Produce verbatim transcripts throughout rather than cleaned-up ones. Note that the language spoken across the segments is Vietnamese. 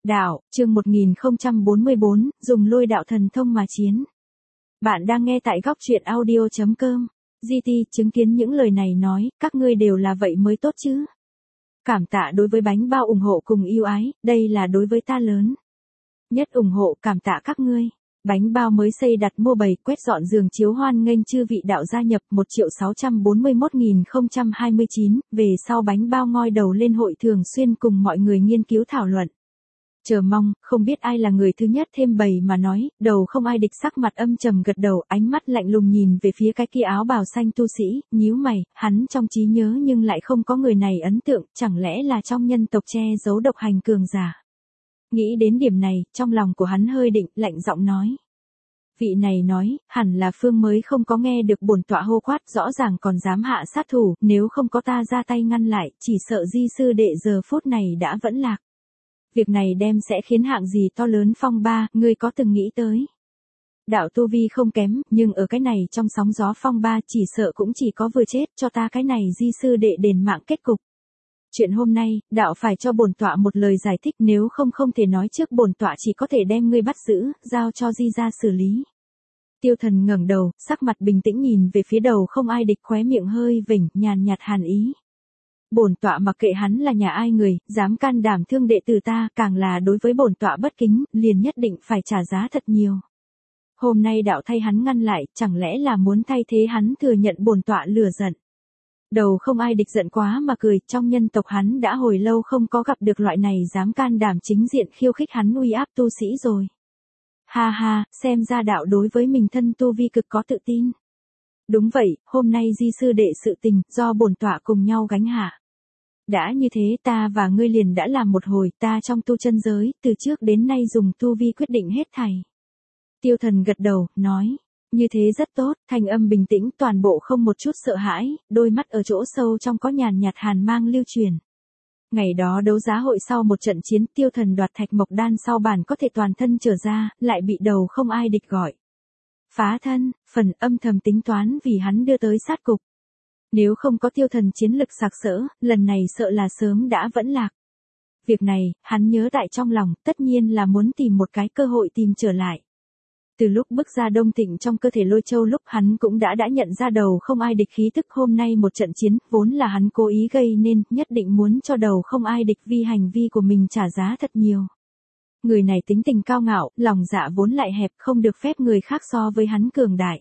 Đạo, chương một nghìn không trăm bốn mươi bốn, dùng lôi đạo thần thông mà chiến. Bạn đang nghe tại góc truyện audio chấm com. giê tê chứng kiến những lời này nói, các ngươi đều là vậy mới tốt chứ. Cảm tạ đối với bánh bao ủng hộ cùng yêu ái, đây là đối với ta lớn nhất ủng hộ, cảm tạ các ngươi. Bánh bao mới xây đặt mua bày quét dọn giường chiếu hoan nghênh chư vị đạo gia nhập một triệu sáu trăm bốn mươi mốt nghìn không trăm hai mươi chín, về sau bánh bao ngoi đầu lên hội thường xuyên cùng mọi người nghiên cứu thảo luận. Chờ mong, không biết ai là người thứ nhất thêm bầy mà nói, đầu không ai địch sắc mặt âm trầm gật đầu, ánh mắt lạnh lùng nhìn về phía cái kia áo bào xanh tu sĩ, nhíu mày, hắn trong trí nhớ nhưng lại không có người này ấn tượng, chẳng lẽ là trong nhân tộc che giấu độc hành cường giả. Nghĩ đến điểm này, trong lòng của hắn hơi định, lạnh giọng nói. Vị này nói, hẳn là Phương mới không có nghe được bổn tọa hô quát, rõ ràng còn dám hạ sát thủ, nếu không có ta ra tay ngăn lại, chỉ sợ di sư đệ giờ phút này đã vẫn lạc. Việc này đem sẽ khiến hạng gì to lớn phong ba, ngươi có từng nghĩ tới. Đạo tu vi không kém, nhưng ở cái này trong sóng gió phong ba chỉ sợ cũng chỉ có vừa chết cho ta cái này di sư đệ đền mạng kết cục. Chuyện hôm nay, đạo phải cho bổn tọa một lời giải thích, nếu không không thể nói trước bổn tọa chỉ có thể đem ngươi bắt giữ, giao cho di ra xử lý. Tiêu Thần ngẩng đầu, sắc mặt bình tĩnh nhìn về phía đầu không ai địch, khóe miệng hơi vểnh, nhàn nhạt hàn ý. Bổn tọa mặc kệ hắn là nhà ai người, dám can đảm thương đệ tử ta, càng là đối với bổn tọa bất kính, liền nhất định phải trả giá thật nhiều. Hôm nay đạo thay hắn ngăn lại, chẳng lẽ là muốn thay thế hắn thừa nhận bổn tọa lừa giận. Đầu không ai địch giận quá mà cười, trong nhân tộc hắn đã hồi lâu không có gặp được loại này dám can đảm chính diện khiêu khích hắn uy áp tu sĩ rồi. Ha ha, xem ra đạo đối với mình thân tu vi cực có tự tin. Đúng vậy, hôm nay di sư đệ sự tình, do bổn tọa cùng nhau gánh hạ. Đã như thế ta và ngươi liền đã làm một hồi, ta trong tu chân giới, từ trước đến nay dùng tu vi quyết định hết thảy. Tiêu Thần gật đầu, nói, như thế rất tốt, thanh âm bình tĩnh, toàn bộ không một chút sợ hãi, đôi mắt ở chỗ sâu trong có nhàn nhạt hàn mang lưu truyền. Ngày đó đấu giá hội sau một trận chiến, Tiêu Thần đoạt thạch mộc đan sau bản có thể toàn thân trở ra, lại bị đầu không ai địch gọi. Phá thân, phần âm thầm tính toán vì hắn đưa tới sát cục. Nếu không có Tiêu Thần chiến lực sặc sỡ, lần này sợ là sớm đã vẫn lạc. Việc này, hắn nhớ tại trong lòng, tất nhiên là muốn tìm một cái cơ hội tìm trở lại. Từ lúc bước ra Đông Thịnh trong cơ thể Lôi Châu lúc hắn cũng đã đã nhận ra đầu không ai địch khí tức, hôm nay một trận chiến, vốn là hắn cố ý gây nên, nhất định muốn cho đầu không ai địch vì hành vi của mình trả giá thật nhiều. Người này tính tình cao ngạo, lòng dạ vốn lại hẹp, không được phép người khác so với hắn cường đại.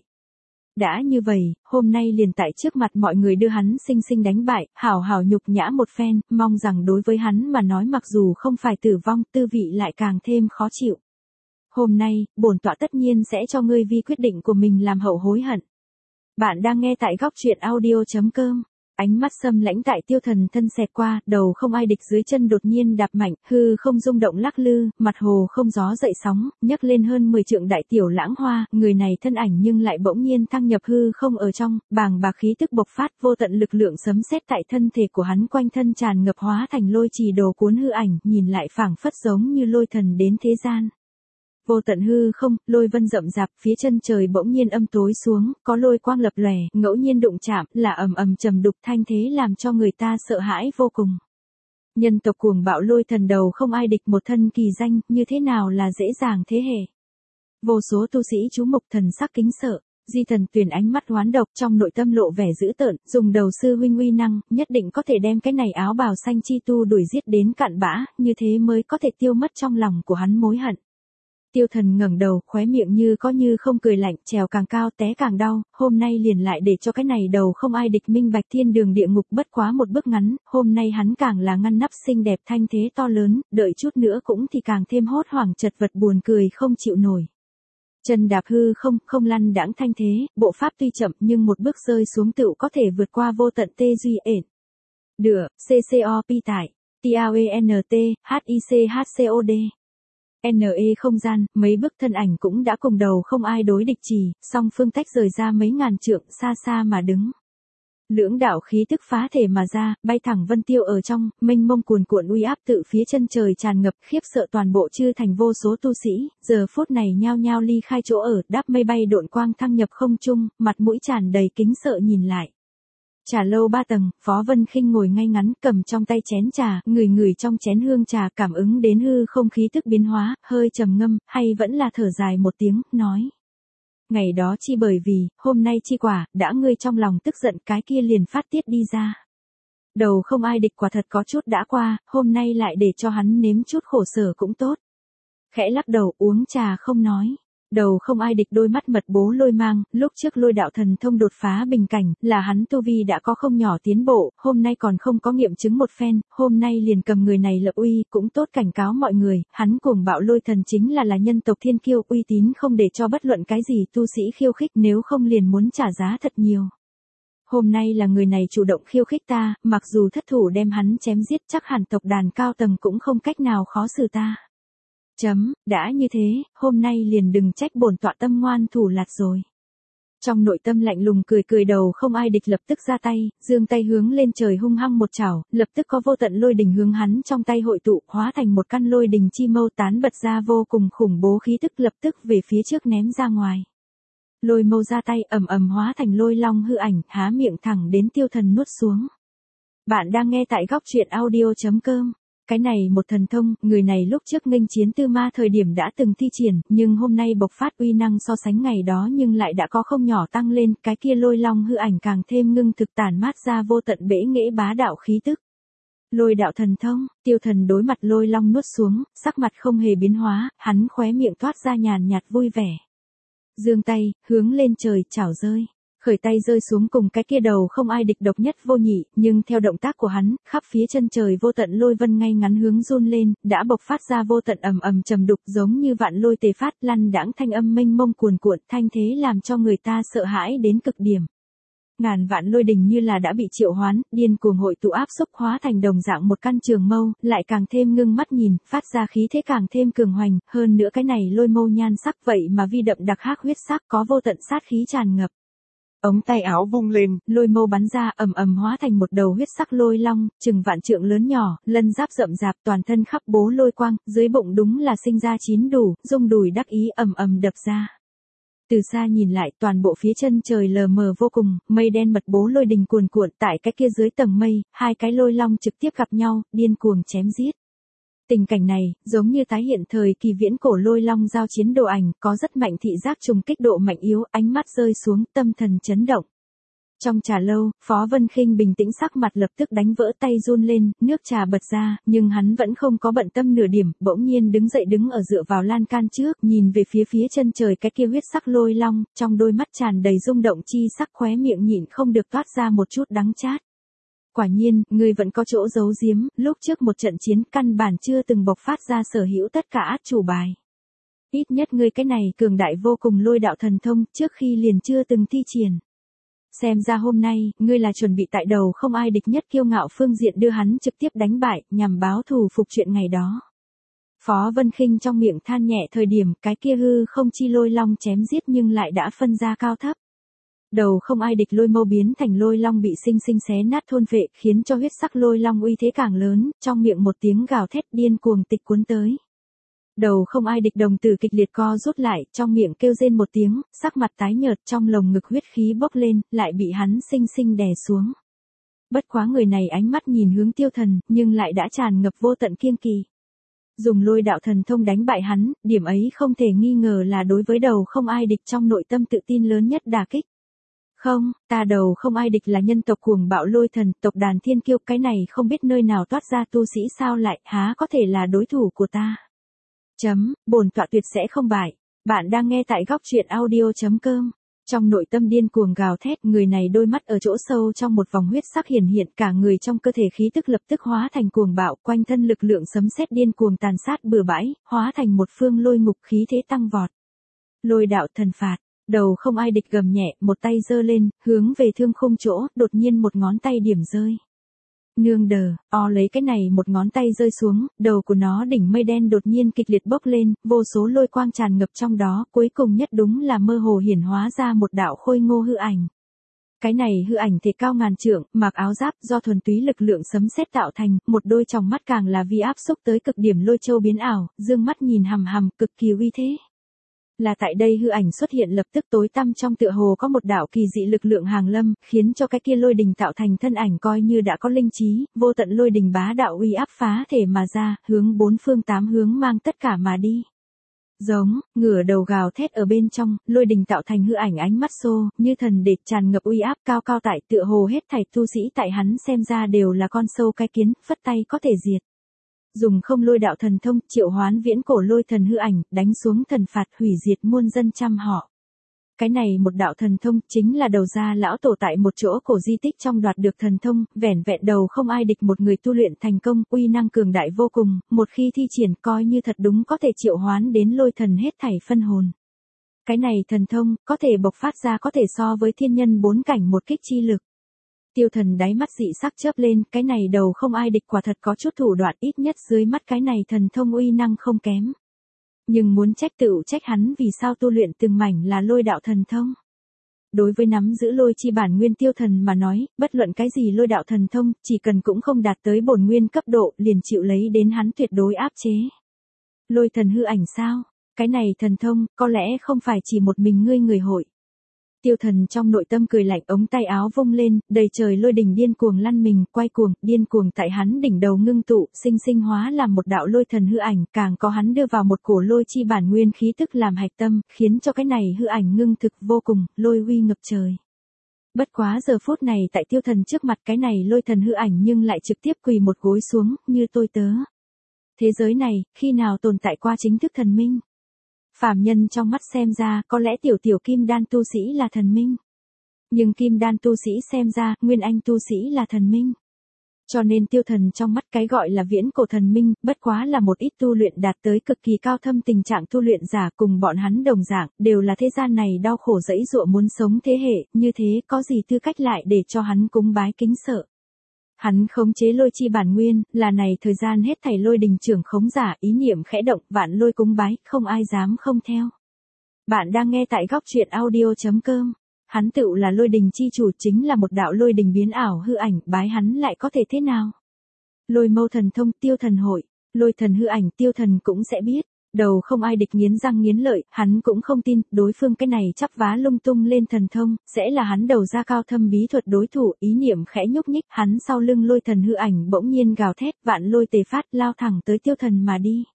Đã như vậy, hôm nay liền tại trước mặt mọi người đưa hắn sinh sinh đánh bại, hảo hảo nhục nhã một phen, mong rằng đối với hắn mà nói mặc dù không phải tử vong, tư vị lại càng thêm khó chịu. Hôm nay, bổn tọa tất nhiên sẽ cho ngươi vì quyết định của mình làm hậu hối hận. Bạn đang nghe tại góc truyện audio chấm com. Ánh mắt xâm lãnh tại Tiêu Thần thân xẹt qua, đầu không ai địch dưới chân đột nhiên đạp mạnh, hư không rung động lắc lư, mặt hồ không gió dậy sóng, nhấc lên hơn mười trượng đại tiểu lãng hoa, người này thân ảnh nhưng lại bỗng nhiên thăng nhập hư không ở trong, bàng bạc khí tức bộc phát, vô tận lực lượng sấm sét tại thân thể của hắn quanh thân tràn ngập hóa thành lôi trì đồ cuốn hư ảnh, nhìn lại phảng phất giống như lôi thần đến thế gian. Vô tận hư không, lôi vân rậm rạp, phía chân trời bỗng nhiên âm tối xuống, có lôi quang lập lòe, ngẫu nhiên đụng chạm, là ầm ầm trầm đục, thanh thế làm cho người ta sợ hãi vô cùng. Nhân tộc cuồng bạo lôi thần đầu không ai địch một thân kỳ danh, như thế nào là dễ dàng thế hệ. Vô số tu sĩ chú mục thần sắc kính sợ, Di Thần Tuyền ánh mắt hoán độc, trong nội tâm lộ vẻ dữ tợn, dùng đầu sư huynh uy năng, nhất định có thể đem cái này áo bào xanh chi tu đuổi giết đến cạn bã, như thế mới có thể tiêu mất trong lòng của hắn mối hận. Tiêu Thần ngẩng đầu, khóe miệng như có như không cười lạnh, trèo càng cao té càng đau, hôm nay liền lại để cho cái này đầu không ai địch minh bạch thiên đường địa ngục bất quá một bước ngắn, hôm nay hắn càng là ngăn nắp xinh đẹp thanh thế to lớn, đợi chút nữa cũng thì càng thêm hốt hoảng chật vật buồn cười không chịu nổi. Chân đạp hư không, không lăn đãng thanh thế, bộ pháp tuy chậm nhưng một bước rơi xuống tựu có thể vượt qua vô tận tê duy ển. Đửa, xê xê o pi tải, tê a e en tê, hát i xê hát xê o đê. en e không gian, mấy bức thân ảnh cũng đã cùng đầu không ai đối địch trì, song phương tách rời ra mấy ngàn trượng, xa xa mà đứng. Lưỡng đạo khí tức phá thể mà ra, bay thẳng vân tiêu ở trong, mênh mông cuồn cuộn uy áp tự phía chân trời tràn ngập, khiếp sợ toàn bộ chư thành vô số tu sĩ, giờ phút này nhao nhao ly khai chỗ ở, đáp mây bay độn quang thăng nhập không trung, mặt mũi tràn đầy kính sợ nhìn lại. Trà lâu ba tầng, Phó Vân Khinh ngồi ngay ngắn cầm trong tay chén trà, ngửi ngửi trong chén hương trà, cảm ứng đến hư không khí tức biến hóa, hơi trầm ngâm, hay vẫn là thở dài một tiếng, nói. Ngày đó chi bởi vì, hôm nay chi quả, đã ngươi trong lòng tức giận cái kia liền phát tiết đi ra. Đầu không ai địch quả thật có chút đã qua, hôm nay lại để cho hắn nếm chút khổ sở cũng tốt. Khẽ lắc đầu uống trà không nói. Đầu không ai địch đôi mắt mật bố lôi mang, lúc trước lôi đạo thần thông đột phá bình cảnh, là hắn tu vi đã có không nhỏ tiến bộ, hôm nay còn không có nghiệm chứng một phen, hôm nay liền cầm người này lập uy, cũng tốt cảnh cáo mọi người, hắn cuồng bạo lôi thần chính là là nhân tộc thiên kiêu uy tín không để cho bất luận cái gì tu sĩ khiêu khích nếu không liền muốn trả giá thật nhiều. Hôm nay là người này chủ động khiêu khích ta, mặc dù thất thủ đem hắn chém giết chắc hẳn tộc đàn cao tầng cũng không cách nào khó xử ta. Chấm, đã như thế, hôm nay liền đừng trách bổn tọa tâm ngoan thủ lạt rồi. Trong nội tâm lạnh lùng cười cười đầu không ai địch lập tức ra tay, giương tay hướng lên trời hung hăng một chảo, lập tức có vô tận lôi đình hướng hắn trong tay hội tụ, hóa thành một căn lôi đình chi mâu tán bật ra vô cùng khủng bố khí tức lập tức về phía trước ném ra ngoài. Lôi mâu ra tay ầm ầm hóa thành lôi long hư ảnh, há miệng thẳng đến tiêu thần nuốt xuống. Bạn đang nghe tại góc truyện audio chấm com. Cái này một thần thông, người này lúc trước nghênh chiến tư ma thời điểm đã từng thi triển, nhưng hôm nay bộc phát uy năng so sánh ngày đó nhưng lại đã có không nhỏ tăng lên, cái kia lôi long hư ảnh càng thêm ngưng thực tản mát ra vô tận bể nghệ bá đạo khí tức. Lôi đạo thần thông, tiêu thần đối mặt lôi long nuốt xuống, sắc mặt không hề biến hóa, hắn khóe miệng toát ra nhàn nhạt vui vẻ. Giương tay, hướng lên trời, chảo rơi. Khởi tay rơi xuống cùng cái kia đầu không ai địch độc nhất vô nhị, nhưng theo động tác của hắn, khắp phía chân trời vô tận lôi vân ngay ngắn hướng run lên, đã bộc phát ra vô tận ầm ầm trầm đục giống như vạn lôi tề phát lăn đãng thanh âm mênh mông cuồn cuộn, thanh thế làm cho người ta sợ hãi đến cực điểm. Ngàn vạn lôi đình như là đã bị triệu hoán, điên cuồng hội tụ áp xúc hóa thành đồng dạng một căn trường mâu, lại càng thêm ngưng mắt nhìn, phát ra khí thế càng thêm cường hoành, hơn nữa cái này lôi mâu nhan sắc vậy mà vi đậm đặc hắc huyết sắc có vô tận sát khí tràn ngập. Ống tay áo vung lên, lôi mâu bắn ra ầm ầm hóa thành một đầu huyết sắc lôi long, chừng vạn trượng lớn nhỏ, lân giáp rậm rạp toàn thân khắp bố lôi quang, dưới bụng đúng là sinh ra chín đủ, rung đùi đắc ý ầm ầm đập ra. Từ xa nhìn lại, toàn bộ phía chân trời lờ mờ vô cùng, mây đen mật bố lôi đình cuồn cuộn, tại cái kia dưới tầng mây, hai cái lôi long trực tiếp gặp nhau, điên cuồng chém giết. Tình cảnh này, giống như tái hiện thời kỳ viễn cổ lôi long giao chiến đồ ảnh, có rất mạnh thị giác trùng kích độ mạnh yếu, ánh mắt rơi xuống, tâm thần chấn động. Trong trà lâu, Phó Vân Khinh bình tĩnh sắc mặt lập tức đánh vỡ tay run lên, nước trà bật ra, nhưng hắn vẫn không có bận tâm nửa điểm, bỗng nhiên đứng dậy đứng ở dựa vào lan can trước, nhìn về phía phía chân trời cái kia huyết sắc lôi long, trong đôi mắt tràn đầy rung động chi sắc khóe miệng nhịn không được toát ra một chút đắng chát. Quả nhiên, ngươi vẫn có chỗ giấu giếm, lúc trước một trận chiến căn bản chưa từng bộc phát ra sở hữu tất cả át chủ bài. Ít nhất ngươi cái này cường đại vô cùng lôi đạo thần thông trước khi liền chưa từng thi triển. Xem ra hôm nay, ngươi là chuẩn bị tại đầu không ai địch nhất kiêu ngạo phương diện đưa hắn trực tiếp đánh bại, nhằm báo thù phục chuyện ngày đó. Phó Vân Khinh trong miệng than nhẹ thời điểm cái kia hư không chi lôi long chém giết nhưng lại đã phân ra cao thấp. Đầu không ai địch lôi mâu biến thành lôi long bị sinh sinh xé nát thôn vệ khiến cho huyết sắc lôi long uy thế càng lớn, trong miệng một tiếng gào thét điên cuồng tịch cuốn tới. Đầu không ai địch đồng tử kịch liệt co rút lại, trong miệng kêu rên một tiếng, sắc mặt tái nhợt trong lồng ngực huyết khí bốc lên, lại bị hắn sinh sinh đè xuống. Bất quá người này ánh mắt nhìn hướng tiêu thần, nhưng lại đã tràn ngập vô tận kiêng kỵ. Dùng lôi đạo thần thông đánh bại hắn, điểm ấy không thể nghi ngờ là đối với đầu không ai địch trong nội tâm tự tin lớn nhất đả kích. Không, ta đầu không ai địch là nhân tộc cuồng bạo lôi thần, tộc đàn thiên kiêu, cái này không biết nơi nào toát ra tu sĩ sao lại, há có thể là đối thủ của ta. Chấm, bổn tọa tuyệt sẽ không bại. Bạn đang nghe tại góc truyện audio chấm com. Trong nội tâm điên cuồng gào thét, người này đôi mắt ở chỗ sâu trong một vòng huyết sắc hiển hiện, cả người trong cơ thể khí tức lập tức hóa thành cuồng bạo, quanh thân lực lượng sấm sét điên cuồng tàn sát bừa bãi, hóa thành một phương lôi ngục khí thế tăng vọt. Lôi đạo thần phạt. Đầu không ai địch gầm nhẹ, một tay giơ lên, hướng về thương khung chỗ, đột nhiên một ngón tay điểm rơi. Nương đờ, o lấy cái này một ngón tay rơi xuống, đầu của nó đỉnh mây đen đột nhiên kịch liệt bốc lên, vô số lôi quang tràn ngập trong đó, cuối cùng nhất đúng là mơ hồ hiển hóa ra một đạo khôi ngô hư ảnh. Cái này hư ảnh thể cao ngàn trượng, mặc áo giáp do thuần túy lực lượng sấm sét tạo thành, một đôi tròng mắt càng là vi áp xúc tới cực điểm lôi châu biến ảo, dương mắt nhìn hằm hằm, cực kỳ uy thế. Là tại đây hư ảnh xuất hiện lập tức tối tăm trong tựa hồ có một đạo kỳ dị lực lượng hàng lâm, khiến cho cái kia lôi đình tạo thành thân ảnh coi như đã có linh trí, vô tận lôi đình bá đạo uy áp phá thể mà ra, hướng bốn phương tám hướng mang tất cả mà đi. Giống, ngửa đầu gào thét ở bên trong, lôi đình tạo thành hư ảnh ánh mắt xô, như thần đệt tràn ngập uy áp cao cao tại tựa hồ hết thảy tu sĩ tại hắn xem ra đều là con sâu cái kiến, phất tay có thể diệt. Dùng không lôi đạo thần thông, triệu hoán viễn cổ lôi thần hư ảnh, đánh xuống thần phạt hủy diệt muôn dân trăm họ. Cái này một đạo thần thông chính là đầu ra lão tổ tại một chỗ cổ di tích trong đoạt được thần thông, vẻn vẹn đầu không ai địch một người tu luyện thành công, uy năng cường đại vô cùng, một khi thi triển coi như thật đúng có thể triệu hoán đến lôi thần hết thảy phân hồn. Cái này thần thông, có thể bộc phát ra có thể so với thiên nhân bốn cảnh một kích chi lực. Tiêu Thần đáy mắt dị sắc chớp lên, cái này đầu không ai địch quả thật có chút thủ đoạn, ít nhất dưới mắt cái này thần thông uy năng không kém. Nhưng muốn trách tựu trách hắn vì sao tu luyện từng mảnh là lôi đạo thần thông. Đối với nắm giữ lôi chi bản nguyên Tiêu Thần mà nói, bất luận cái gì lôi đạo thần thông, chỉ cần cũng không đạt tới bổn nguyên cấp độ, liền chịu lấy đến hắn tuyệt đối áp chế. Lôi thần hư ảnh sao? Cái này thần thông, có lẽ không phải chỉ một mình ngươi người hội. Tiêu Thần trong nội tâm cười lạnh, ống tay áo vung lên, đầy trời lôi đỉnh điên cuồng lăn mình, quay cuồng, điên cuồng tại hắn đỉnh đầu ngưng tụ, sinh sinh hóa làm một đạo lôi thần hư ảnh, càng có hắn đưa vào một cổ lôi chi bản nguyên khí tức làm hạch tâm, khiến cho cái này hư ảnh ngưng thực vô cùng, lôi uy ngập trời. Bất quá giờ phút này tại Tiêu Thần trước mặt cái này lôi thần hư ảnh nhưng lại trực tiếp quỳ một gối xuống, như tôi tớ. Thế giới này, khi nào tồn tại qua chính thức thần minh? Phàm nhân trong mắt xem ra, có lẽ tiểu tiểu kim đan tu sĩ là thần minh. Nhưng kim đan tu sĩ xem ra, nguyên anh tu sĩ là thần minh. Cho nên Tiêu Thần trong mắt cái gọi là viễn cổ thần minh, bất quá là một ít tu luyện đạt tới cực kỳ cao thâm tình trạng tu luyện giả cùng bọn hắn đồng dạng, đều là thế gian này đau khổ dẫy dụa muốn sống thế hệ, như thế có gì tư cách lại để cho hắn cúng bái kính sợ. Hắn khống chế lôi chi bản nguyên, là này thời gian hết thảy lôi đình trưởng khống giả, ý niệm khẽ động, vạn lôi cúng bái, không ai dám không theo. Bạn đang nghe tại góc truyện audio chấm com. Hắn tựu là lôi đình chi chủ, chính là một đạo lôi đình biến ảo hư ảnh, bái hắn lại có thể thế nào? Lôi mâu thần thông, Tiêu Thần hội, lôi thần hư ảnh, Tiêu Thần cũng sẽ biết. Đầu không ai địch nghiến răng nghiến lợi, hắn cũng không tin, đối phương cái này chắp vá lung tung lên thần thông, sẽ là hắn đầu ra cao thâm bí thuật đối thủ, ý niệm khẽ nhúc nhích, hắn sau lưng lôi thần hư ảnh bỗng nhiên gào thét, vạn lôi tề phát, lao thẳng tới Tiêu Thần mà đi.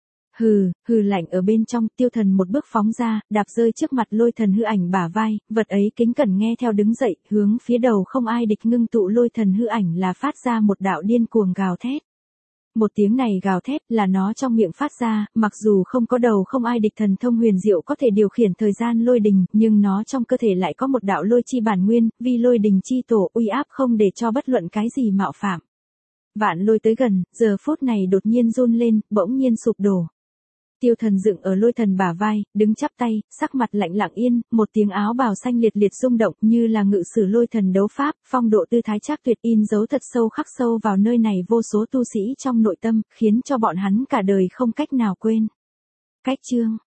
Hừ, hừ lạnh ở bên trong, Tiêu Thần một bước phóng ra, đạp rơi trước mặt lôi thần hư ảnh bả vai, vật ấy kính cẩn nghe theo đứng dậy, hướng phía đầu không ai địch ngưng tụ lôi thần hư ảnh là phát ra một đạo điên cuồng gào thét. Một tiếng này gào thét là nó trong miệng phát ra, mặc dù không có đầu không ai địch thần thông huyền diệu có thể điều khiển thời gian lôi đình, nhưng nó trong cơ thể lại có một đạo lôi chi bản nguyên, vì lôi đình chi tổ uy áp không để cho bất luận cái gì mạo phạm. Vạn lôi tới gần, giờ phút này đột nhiên run lên, bỗng nhiên sụp đổ. Tiêu Thần dựng ở lôi thần bả vai, đứng chắp tay, sắc mặt lạnh lặng yên, một tiếng áo bào xanh liệt liệt rung động như là ngự sử lôi thần đấu pháp, phong độ tư thái trác tuyệt in dấu thật sâu khắc sâu vào nơi này vô số tu sĩ trong nội tâm, khiến cho bọn hắn cả đời không cách nào quên. Cách chương